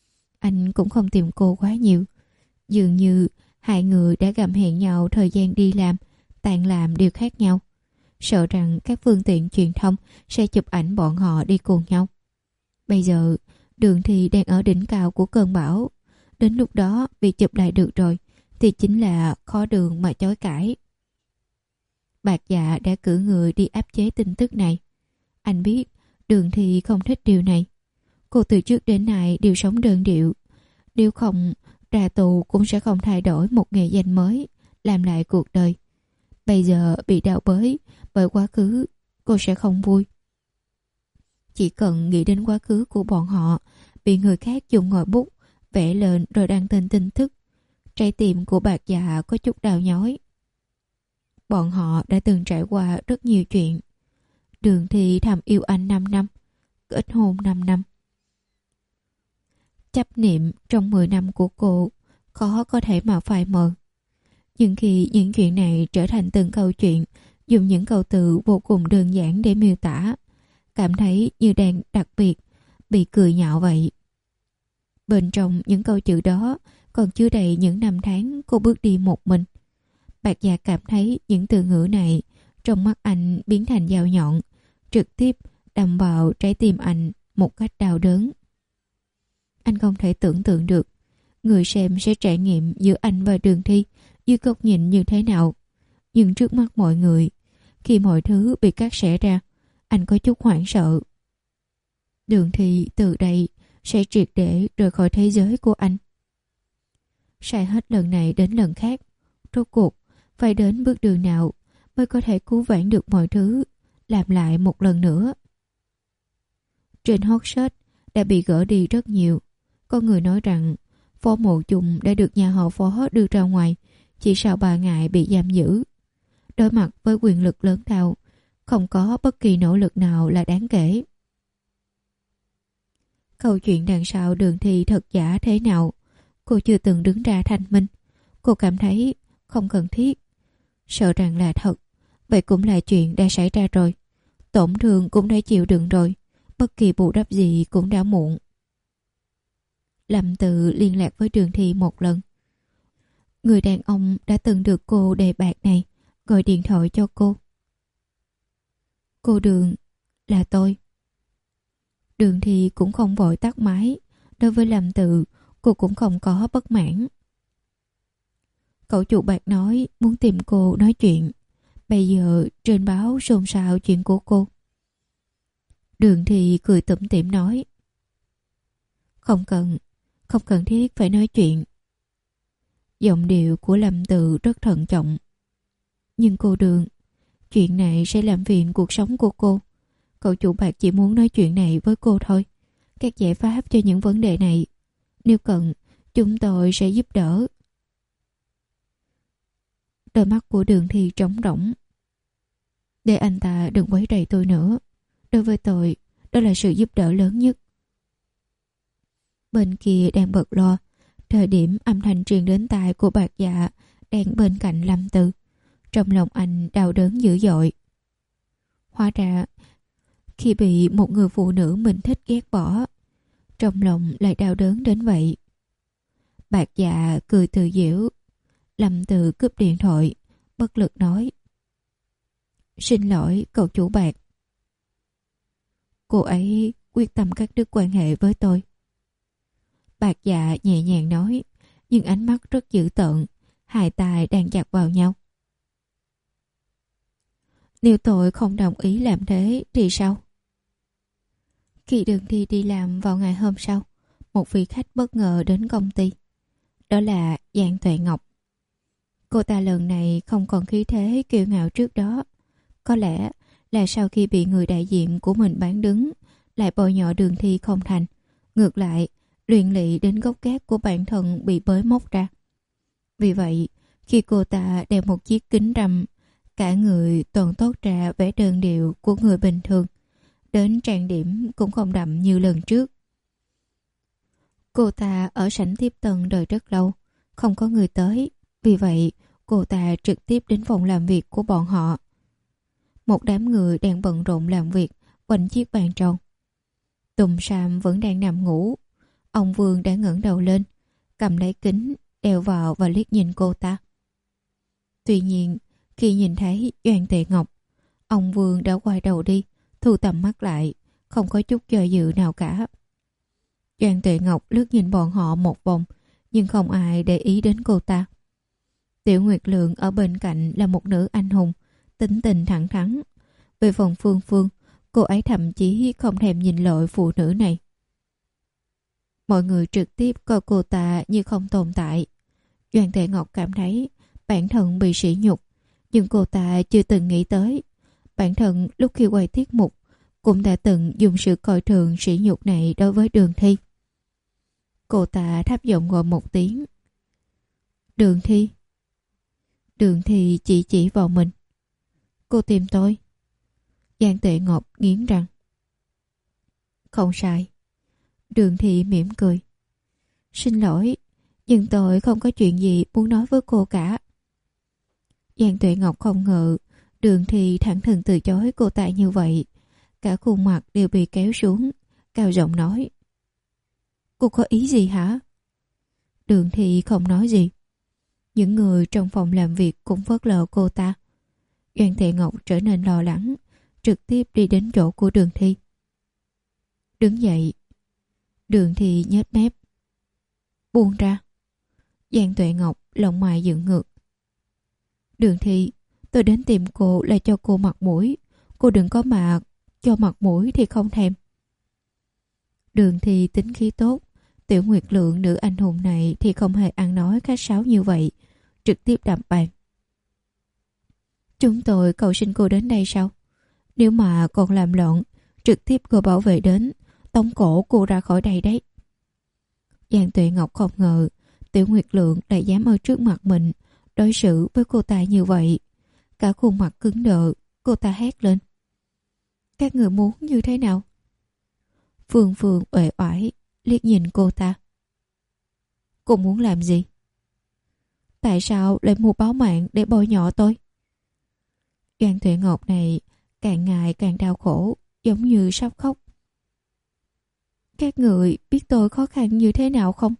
S1: anh cũng không tìm cô quá nhiều. Dường như hai người đã gặm hẹn nhau thời gian đi làm, tan làm đều khác nhau. Sợ rằng các phương tiện truyền thông sẽ chụp ảnh bọn họ đi cùng nhau. Bây giờ Đường Thi đang ở đỉnh cao của cơn bão. Đến lúc đó bị chụp lại được rồi thì chính là khó đường mà chối cãi. Bạc Dạ đã cử người đi áp chế tin tức này. Anh biết Đường Thi không thích điều này. Cô từ trước đến nay đều sống đơn điệu. Nếu không ra tù cũng sẽ không thay đổi một nghệ danh mới, làm lại cuộc đời. Bây giờ bị đào bới bởi quá khứ, cô sẽ không vui. Chỉ cần nghĩ đến quá khứ của bọn họ bị người khác dùng ngòi bút vẽ lên rồi đăng tên tin tức, trái tim của Bạc Dạ có chút đau nhói. Bọn họ đã từng trải qua rất nhiều chuyện. Đường Thi thầm yêu anh năm năm, kết hôn năm năm. Chấp niệm trong mười năm của cô khó có thể mà phai mờ. Nhưng khi những chuyện này trở thành từng câu chuyện, dùng những câu từ vô cùng đơn giản để miêu tả, cảm thấy như đang đặc biệt bị cười nhạo vậy. Bên trong những câu chữ đó còn chứa đầy những năm tháng cô bước đi một mình. Bạc Dạ cảm thấy những từ ngữ này trong mắt anh biến thành dao nhọn, trực tiếp đâm vào trái tim anh một cách đau đớn. Anh không thể tưởng tượng được người xem sẽ trải nghiệm giữa anh và Đường Thi dưới góc nhìn như thế nào. Nhưng trước mắt mọi người, khi mọi thứ bị cắt xẻ ra, anh có chút hoảng sợ. Đường Thi từ đây sẽ triệt để rời khỏi thế giới của anh. Sai hết lần này đến lần khác, rốt cuộc phải đến bước đường nào mới có thể cứu vãn được mọi thứ, làm lại một lần nữa. Trên hot search đã bị gỡ đi rất nhiều. Có người nói rằng Phó Mộ Trùng đã được nhà họ Phó đưa ra ngoài chỉ sau ba ngày bị giam giữ. Đối mặt với quyền lực lớn lao, không có bất kỳ nỗ lực nào là đáng kể. Câu chuyện đằng sau Đường Thi thật giả thế nào, cô chưa từng đứng ra thanh minh. Cô cảm thấy không cần thiết. Sợ rằng là thật, vậy cũng là chuyện đã xảy ra rồi. Tổn thương cũng đã chịu đựng rồi, bất kỳ bù đắp gì cũng đã muộn. Lâm Tự liên lạc với Đường Thi một lần. Người đàn ông đã từng được cô đề bạt này gọi điện thoại cho cô. Cô Đường, là tôi. Đường Thi cũng không vội tắt máy. Đối với Lâm Tự, cô cũng không có bất mãn. Cậu chủ bạc nói muốn tìm cô nói chuyện. Bây giờ trên báo xôn xao chuyện của cô. Đường Thi cười tủm tỉm nói. Không cần, không cần thiết phải nói chuyện. Giọng điệu của Lâm Tự rất thận trọng. Nhưng cô Đường, chuyện này sẽ làm phiền cuộc sống của cô. Cậu chủ bạc chỉ muốn nói chuyện này với cô thôi. Các giải pháp cho những vấn đề này, nếu cần, chúng tôi sẽ giúp đỡ. Đôi mắt của Đường Thi trống rỗng. Để anh ta đừng quấy rầy tôi nữa. Đối với tôi, đó là sự giúp đỡ lớn nhất. Bên kia đang bật loa. Thời điểm âm thanh truyền đến tai của Bạc Dạ đang bên cạnh Lâm Tự, trong lòng anh đau đớn dữ dội. Hóa ra khi bị một người phụ nữ mình thích ghét bỏ, trong lòng lại đau đớn đến vậy. Bạc Dạ cười tự giễu. Lâm Tự cúp điện thoại, bất lực nói. Xin lỗi cậu chủ Bạc. Cô ấy quyết tâm cắt đứt quan hệ với tôi. Bạc Dạ nhẹ nhàng nói, nhưng ánh mắt rất dữ tợn, hai tay đang chặt vào nhau. Nếu tôi không đồng ý làm thế thì sao? Khi Đường Thi đi làm vào ngày hôm sau, một vị khách bất ngờ đến công ty. Đó là Giang Tuệ Ngọc. Cô ta lần này không còn khí thế kiêu ngạo trước đó. Có lẽ là sau khi bị người đại diện của mình bán đứng, lại bôi nhọ Đường Thi không thành. Ngược lại, luyện lị đến gốc gác của bản thân bị bới móc ra. Vì vậy, khi cô ta đeo một chiếc kính râm, cả người toàn tốt ra vẻ đơn điệu của người bình thường, đến trang điểm cũng không đậm như lần trước. Cô ta ở sảnh tiếp tân đợi rất lâu, không có người tới. Vì vậy, cô ta trực tiếp đến phòng làm việc của bọn họ. Một đám người đang bận rộn làm việc quanh chiếc bàn tròn. Tùng Sam vẫn đang nằm ngủ. Ông Vương đã ngẩng đầu lên, cầm lấy kính, đeo vào và liếc nhìn cô ta. Tuy nhiên, khi nhìn thấy Doan Tuệ Ngọc, ông Vương đã quay đầu đi, thu tầm mắt lại, không có chút do dự nào cả. Doan Tuệ Ngọc lướt nhìn bọn họ một vòng, nhưng không ai để ý đến cô ta. Tiểu Nguyệt Lượng ở bên cạnh là một nữ anh hùng, tính tình thẳng thắn. Về phần Phương Phương, cô ấy thậm chí không thèm nhìn lội phụ nữ này. Mọi người trực tiếp coi cô ta như không tồn tại. Doan Tuệ Ngọc cảm thấy bản thân bị sỉ nhục, nhưng cô ta chưa từng nghĩ tới. Bản thân lúc khi quay tiết mục cũng đã từng dùng sự coi thường sỉ nhục này đối với Đường Thi. Cô ta thấp giọng gọi một tiếng. Đường Thi. Đường Thi chỉ chỉ vào mình. Cô tìm tôi. Doan Tuệ Ngọc nghiến răng. Không sai. Đường Thi mỉm cười. Xin lỗi, nhưng tôi không có chuyện gì muốn nói với cô cả. Doan Tuệ Ngọc không ngờ Đường Thi thẳng thừng từ chối cô ta như vậy. Cả khuôn mặt đều bị kéo xuống, cao giọng nói. Cô có ý gì hả? Đường Thi không nói gì. Những người trong phòng làm việc cũng phớt lờ cô ta. Doan Tuệ Ngọc trở nên lo lắng, trực tiếp đi đến chỗ của Đường Thi. Đứng dậy. Đường Thi nhếch mép. Buông ra. Doan Tuệ Ngọc lông mày dựng ngược. Đường Thi, tôi đến tìm cô là cho cô mặt mũi. Cô đừng có mà cho mặt mũi thì không thèm. Đường Thi tính khí tốt. Tiểu Nguyệt Lượng nữ anh hùng này thì không hề ăn nói khách sáo như vậy, trực tiếp đập bàn. Chúng tôi cầu xin cô đến đây sao? Nếu mà còn làm loạn, trực tiếp cô bảo vệ đến, tống cổ cô ra khỏi đây đấy. Doan Tuệ Ngọc không ngờ Tiểu Nguyệt Lượng lại dám ở trước mặt mình đối xử với cô ta như vậy. Cả khuôn mặt cứng đờ, cô ta hét lên. Các người muốn như thế nào? Phương Phương uể oải liếc nhìn cô ta. Cô muốn làm gì? Tại sao lại mua báo mạng để bôi nhọ tôi? Doan Tuệ Ngọc này càng ngày càng đau khổ, giống như sắp khóc. Các người biết tôi khó khăn như thế nào không?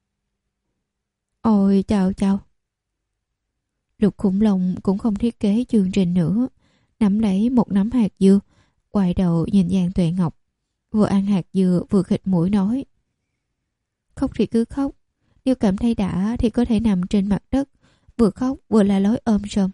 S1: Ôi chào chào. Lục Khủng Long cũng không thiết kế chương trình nữa, nắm lấy một nắm hạt dưa, quay đầu nhìn Doan Tuệ Ngọc, vừa ăn hạt dưa vừa khịt mũi nói. Khóc thì cứ khóc, nếu cảm thấy đã thì có thể nằm trên mặt đất, vừa khóc vừa la lối ôm sòm.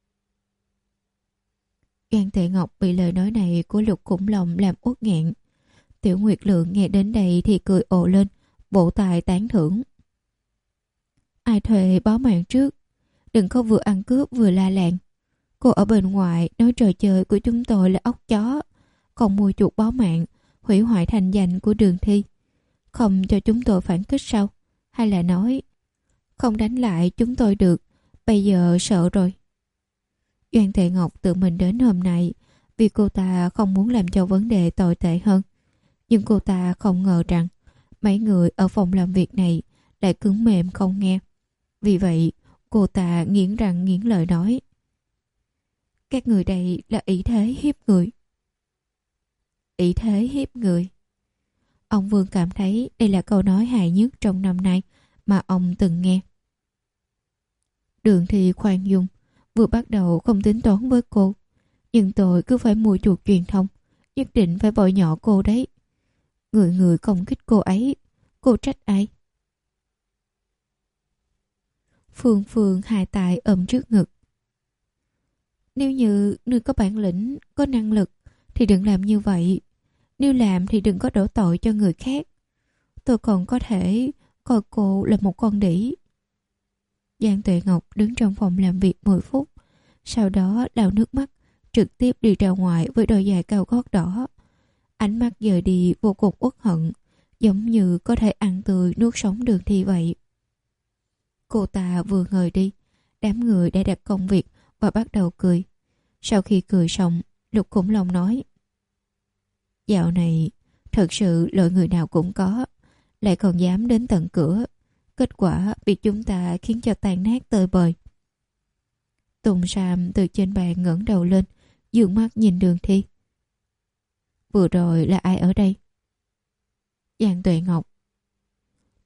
S1: Doan Tuệ Ngọc bị lời nói này của Lục Khủng Long làm uất nghẹn. Tiểu Nguyệt Lượng nghe đến đây thì cười ồ lên, vỗ tay tán thưởng. Ai thuê báo mạng trước, đừng có vừa ăn cướp vừa la làng. Cô ở bên ngoài nói trò chơi của chúng tôi là ốc chó, còn mua chuột báo mạng, hủy hoại thành danh của Đường Thi. Không cho chúng tôi phản kích sao? Hay là nói không đánh lại chúng tôi được, bây giờ sợ rồi. Doan Tuệ Ngọc tự mình đến hôm nay vì cô ta không muốn làm cho vấn đề tồi tệ hơn. Nhưng cô ta không ngờ rằng mấy người ở phòng làm việc này lại cứng mềm không nghe. Vì vậy cô ta nghiến răng nghiến lợi nói. Các người đây là ỷ thế hiếp người. Ỷ thế hiếp người. Ông Vương cảm thấy đây là câu nói hài nhất trong năm nay mà ông từng nghe. Đường Thi khoan dung, vừa bắt đầu không tính toán với cô. Nhưng tôi cứ phải mua chuột truyền thông, nhất định phải bội nhọ cô đấy. Người người công kích cô ấy, cô trách ai? Phương Phương hai tay ôm trước ngực. Nếu như ngươi có bản lĩnh, có năng lực thì đừng làm như vậy. Nếu làm thì đừng có đổ tội cho người khác. Tôi còn có thể coi cô là một con đĩ. Doan Tuệ Ngọc đứng trong phòng làm việc mười phút, sau đó lau nước mắt, trực tiếp đi ra ngoài với đôi giày cao gót đỏ. Ánh mắt giờ đi vô cùng uất hận, giống như có thể ăn tươi nuốt sống Đường Thi vậy. Cô ta vừa ngời đi, đám người đã đặt công việc và bắt đầu cười. Sau khi cười xong, Lục Khủng Long nói. Dạo này, thật sự loại người nào cũng có, lại còn dám đến tận cửa. Kết quả bị chúng ta khiến cho tan nát tơi bời. Tùng Sam từ trên bàn ngẩng đầu lên, dương mắt nhìn Đường Thi. Vừa rồi là ai ở đây? Doan Tuệ Ngọc.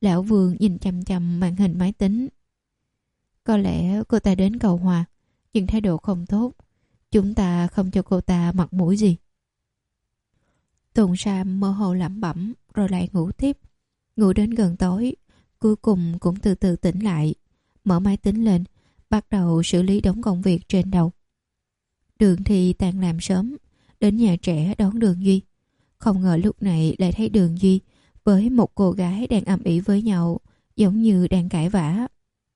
S1: Lão Vương nhìn chằm chằm màn hình máy tính. Có lẽ cô ta đến cầu hòa, nhưng thái độ không tốt. Chúng ta không cho cô ta mặt mũi gì. Tùng Sam mơ hồ lẩm bẩm rồi lại ngủ tiếp. Ngủ đến gần tối, cuối cùng cũng từ từ tỉnh lại. Mở máy tính lên, bắt đầu xử lý đống công việc trên đầu. Đường Thi tan làm sớm, đến nhà trẻ đón Đường Duy. Không ngờ lúc này lại thấy Đường Duy với một cô gái đang ầm ĩ với nhau, giống như đang cãi vã.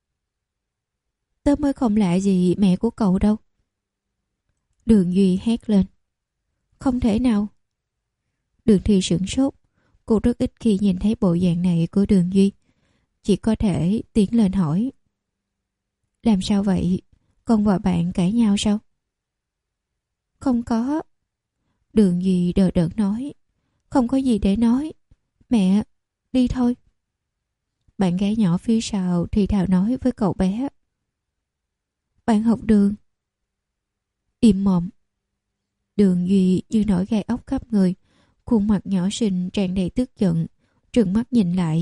S1: Tớ mới không lạ gì mẹ của cậu đâu. Đường Duy hét lên. Không thể nào. Đường Thi sửng sốt. Cô rất ít khi nhìn thấy bộ dạng này của Đường Duy. Chỉ có thể tiến lên hỏi. Làm sao vậy? Con và bạn cãi nhau sao? Không có. Đường Duy đờ đẫn nói. Không có gì để nói. Mẹ, đi thôi. Bạn gái nhỏ phía sau thì thào nói với cậu bé. Bạn học Đường. Im mồm. Đường Duy như nổi gai ốc khắp người, khuôn mặt nhỏ xinh tràn đầy tức giận, trừng mắt nhìn lại.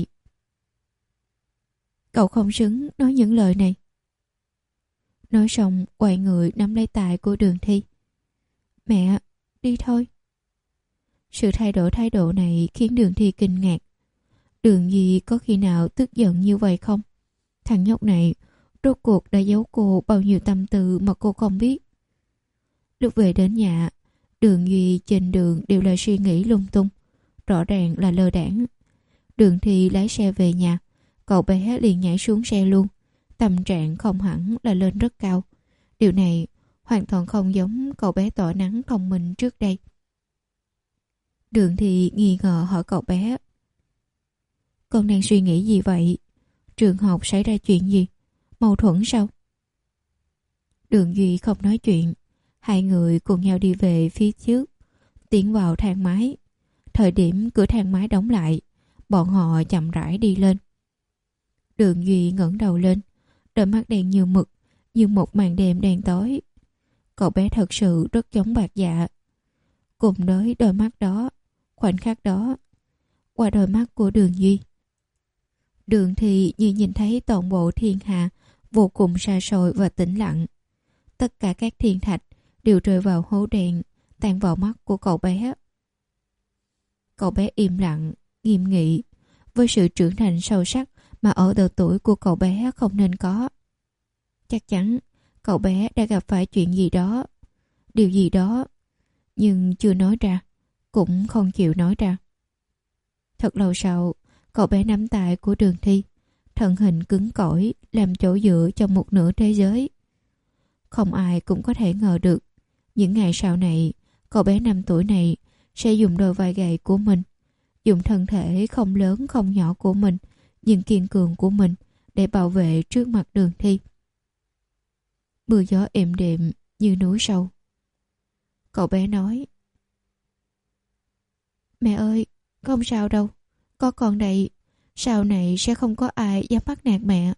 S1: Cậu không xứng nói những lời này. Nói xong quay người nắm lấy tay của Đường Thi. Mẹ, đi thôi. Sự thay đổi thái độ này khiến Đường Thi kinh ngạc. Đường Duy có khi nào tức giận như vậy không? Thằng nhóc này rốt cuộc đã giấu cô bao nhiêu tâm tư mà cô không biết. Lúc về đến nhà, Đường Duy trên đường đều là suy nghĩ lung tung, rõ ràng là lơ đãng. Đường Thi lái xe về nhà, cậu bé liền nhảy xuống xe luôn. Tâm trạng không hẳn là lên rất cao. Điều này hoàn toàn không giống cậu bé tỏ nắng thông minh trước đây. Đường Thi nghi ngờ hỏi cậu bé. Con đang suy nghĩ gì vậy? Trường học xảy ra chuyện gì? Mâu thuẫn sao? Đường Duy không nói chuyện. Hai người cùng nhau đi về phía trước, tiến vào thang máy. Thời điểm cửa thang máy đóng lại, bọn họ chậm rãi đi lên. Đường Duy ngẩng đầu lên, đôi mắt đen như mực, như một màn đêm đen tối. Cậu bé thật sự rất giống Bạc Dạ. Cùng với đôi mắt đó, khoảnh khắc đó, qua đôi mắt của Đường Duy, Đường Thi như nhìn thấy toàn bộ thiên hạ vô cùng xa xôi và tĩnh lặng. Tất cả các thiên thạch đều rơi vào hố đen, tan vào mắt của cậu bé. Cậu bé im lặng, nghiêm nghị, với sự trưởng thành sâu sắc mà ở độ tuổi của cậu bé không nên có. Chắc chắn cậu bé đã gặp phải chuyện gì đó, điều gì đó, nhưng chưa nói ra, cũng không chịu nói ra. Thật lâu sau, cậu bé nắm tay của Đường Thi, thân hình cứng cỏi làm chỗ dựa cho một nửa thế giới. Không ai cũng có thể ngờ được, những ngày sau này, cậu bé năm tuổi này sẽ dùng đôi vai gầy của mình, dùng thân thể không lớn không nhỏ của mình, nhưng kiên cường của mình để bảo vệ trước mặt Đường Thi. Mưa gió êm đềm như núi sâu. Cậu bé nói. Mẹ ơi, không sao đâu, có con đây, sau này sẽ không có ai dám bắt nạt mẹ.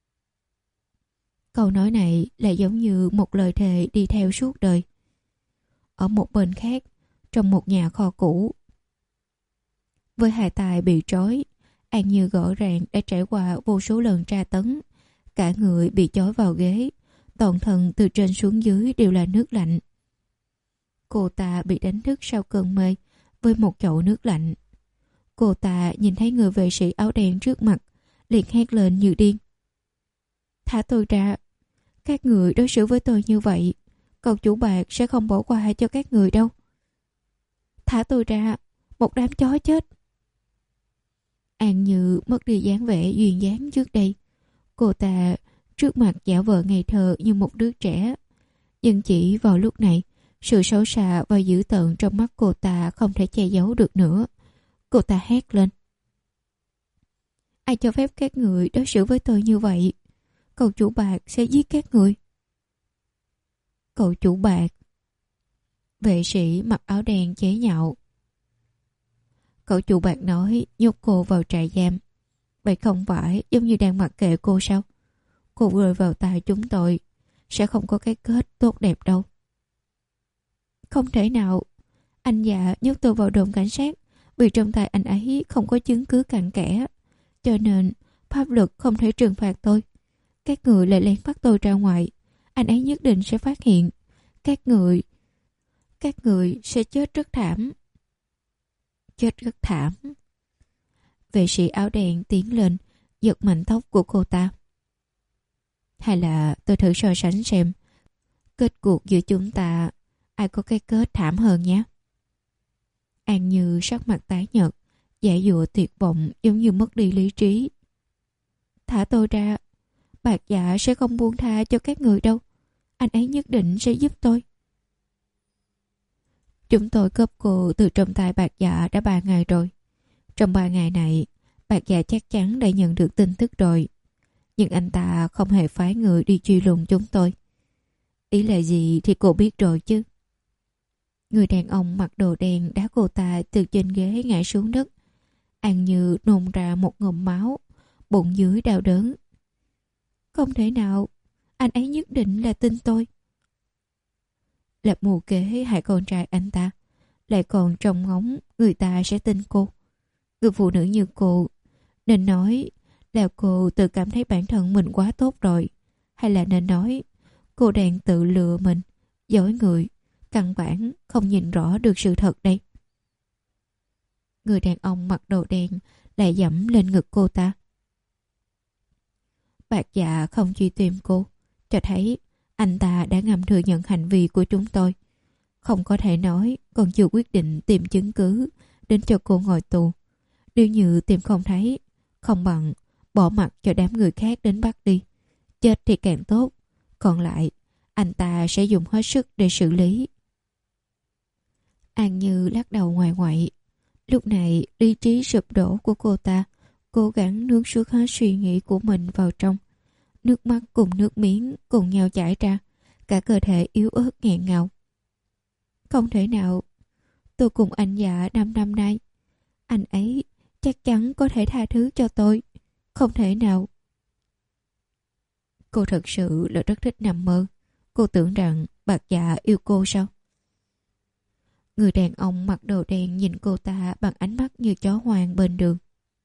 S1: Câu nói này là giống như một lời thề đi theo suốt đời. Ở một bên khác, trong một nhà kho cũ, với hai tay bị trói, An Như rõ ràng đã trải qua vô số lần tra tấn. Cả người bị trói vào ghế, toàn thân từ trên xuống dưới đều là nước lạnh. Cô ta bị đánh thức sau cơn mê với một chậu nước lạnh. Cô ta nhìn thấy người vệ sĩ áo đen trước mặt, liền hét lên như điên. Thả tôi ra, các người đối xử với tôi như vậy, cậu chủ Bạc sẽ không bỏ qua cho các người đâu. Thả tôi ra, một đám chó chết. An Như mất đi dáng vẻ duyên dáng trước đây. Cô ta trước mặt giả vờ ngây thơ như một đứa trẻ. Nhưng chỉ vào lúc này, sự xấu xa và dữ tợn trong mắt cô ta không thể che giấu được nữa. Cô ta hét lên. Ai cho phép các người đối xử với tôi như vậy? Cậu chủ Bạc sẽ giết các người. Cậu chủ Bạc. Vệ sĩ mặc áo đen chế nhạo. Cậu chủ Bạc nói nhốt cô vào trại giam. Vậy không phải giống như đang mặc kệ cô sao? Cô rơi vào tay chúng tôi, sẽ không có cái kết tốt đẹp đâu. Không thể nào. Anh già nhốt tôi vào đồn cảnh sát vì trong tay anh ấy không có chứng cứ cặn kẽ. Cho nên pháp luật không thể trừng phạt tôi. Các người lại lén bắt tôi ra ngoài. Anh ấy nhất định sẽ phát hiện. Các người... Các người sẽ chết rất thảm. Chết rất thảm. Vệ sĩ áo đen tiến lên, giật mạnh tóc của cô ta. Hay là tôi thử so sánh xem kết cuộc giữa chúng ta ai có cái kết thảm hơn nhé. An Như sắc mặt tái nhợt, dãy dụa tuyệt vọng giống như mất đi lý trí. Thả tôi ra, Bạc Dạ sẽ không buông tha cho các người đâu. Anh ấy nhất định sẽ giúp tôi. Chúng tôi cướp cô từ trong tay Bạc Dạ đã ba ngày rồi. Trong ba ngày này, Bạc Dạ chắc chắn đã nhận được tin tức rồi. Nhưng anh ta không hề phái người đi truy lùng chúng tôi. Ý là gì thì cô biết rồi chứ. Người đàn ông mặc đồ đen đá cô ta từ trên ghế ngã xuống đất. An Như nôn ra một ngụm máu, bụng dưới đau đớn. Không thể nào, anh ấy nhất định là tin tôi. Lập mưu kế hại con trai anh ta, lại còn trông ngóng người ta sẽ tin cô. Người phụ nữ như cô, nên nói là cô tự cảm thấy bản thân mình quá tốt rồi, hay là nên nói cô đang tự lừa mình, dối người, căn bản không nhìn rõ được sự thật đây. Người đàn ông mặc đồ đen lại dẫm lên ngực cô ta. Bạc Dạ không truy tìm cô, cho thấy anh ta đã ngầm thừa nhận hành vi của chúng tôi. Không có thể nói còn chưa quyết định tìm chứng cứ đến cho cô ngồi tù. Nếu như tìm không thấy, không bằng bỏ mặc cho đám người khác đến bắt đi. Chết thì càng tốt, còn lại anh ta sẽ dùng hết sức để xử lý. An Như lắc đầu ngoài ngoại. Lúc này lý trí sụp đổ của cô ta cố gắng nuốt suốt hết suy nghĩ của mình vào trong. Nước mắt cùng nước miếng cùng nhau chảy ra, cả cơ thể yếu ớt nghẹn ngào. Không thể nào, tôi cùng anh Dạ năm năm nay, anh ấy chắc chắn có thể tha thứ cho tôi. Không thể nào. Cô thật sự là rất thích nằm mơ. Cô tưởng rằng Bạc Dạ yêu cô sao? Người đàn ông mặc đồ đen nhìn cô ta bằng ánh mắt như chó hoang bên đường.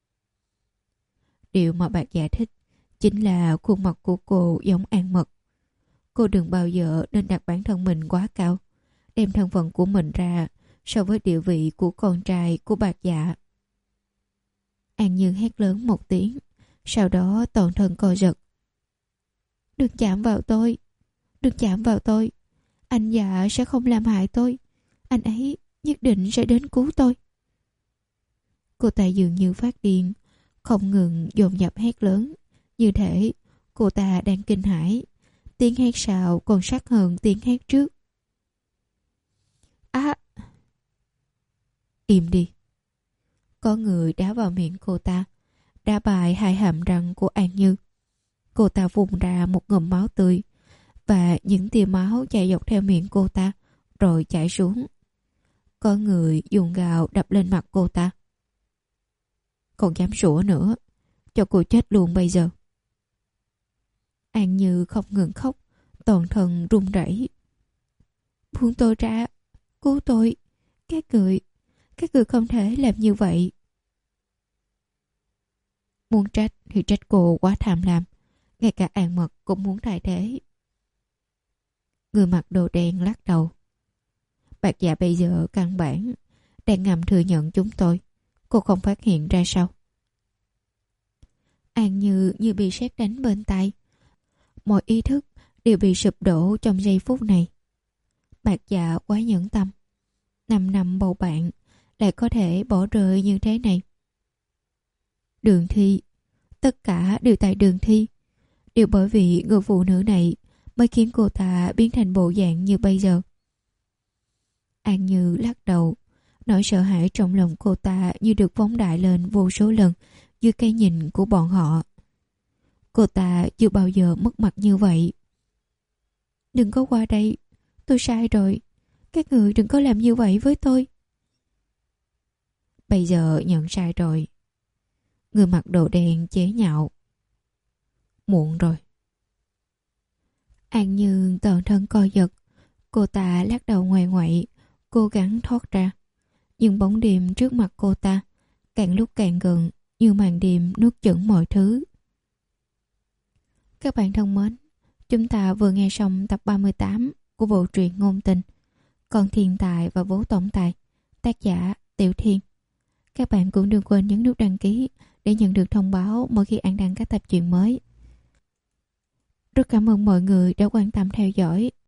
S1: Điều mà Bạc Dạ thích chính là khuôn mặt của cô giống An Mật. Cô đừng bao giờ nên đặt bản thân mình quá cao, đem thân phận của mình ra so với địa vị của con trai của Bạc Dạ. An Như hét lớn một tiếng, sau đó toàn thân co giật. Đừng chạm vào tôi, đừng chạm vào tôi. Anh Dạ sẽ không làm hại tôi. Anh ấy nhất định sẽ đến cứu tôi. Cô ta dường như phát điên, không ngừng dồn dập hét lớn, như thể cô ta đang kinh hãi. Tiếng hét sau còn sắc hơn tiếng hét trước. Á! À, im đi! Có người đá vào miệng cô ta, đá bại hai hàm răng của An Như. Cô ta vùng ra một ngụm máu tươi, và những tia máu chảy dọc theo miệng cô ta, rồi chảy xuống. Có người dùng gạo đập lên mặt cô ta. Còn dám sủa nữa, cho cô chết luôn bây giờ. An Như không ngừng khóc, toàn thân run rẩy. Buông tôi ra, cứu tôi. Các người, các người không thể làm như vậy. Muốn trách thì trách cô quá tham lam. Ngay cả An Mật cũng muốn thay thế. Người mặc đồ đen lắc đầu. Bạc Dạ bây giờ căn bản đang ngầm thừa nhận chúng tôi. Cô không phát hiện ra sao? An Như như bị sét đánh bên tai. Mọi ý thức đều bị sụp đổ trong giây phút này. Bạc Dạ quá nhẫn tâm. Năm năm bầu bạn lại có thể bỏ rơi như thế này. Đường Thi, tất cả đều tại Đường Thi. Đều bởi vì người phụ nữ này mới khiến cô ta biến thành bộ dạng như bây giờ. An Như lắc đầu, nỗi sợ hãi trong lòng cô ta như được phóng đại lên vô số lần dưới cái nhìn của bọn họ. Cô ta chưa bao giờ mất mặt như vậy. Đừng có qua đây, tôi sai rồi. Các người đừng có làm như vậy với tôi. Bây giờ nhận sai rồi. Người mặc đồ đen chế nhạo. Muộn rồi. An Như toàn thân co giật. Cô ta lắc đầu ngoài ngoại, cố gắng thoát ra. Nhưng bóng đêm trước mặt cô ta càng lúc càng gần, như màn đêm nuốt chửng mọi thứ. Các bạn thân mến, chúng ta vừa nghe xong tập ba mươi tám của bộ truyện ngôn tình Con Thiên Tài và Vố Tổng Tài, tác giả Tiểu Thiên. Các bạn cũng đừng quên nhấn nút đăng ký để nhận được thông báo mỗi khi An đăng các tập truyện mới. Rất cảm ơn mọi người đã quan tâm theo dõi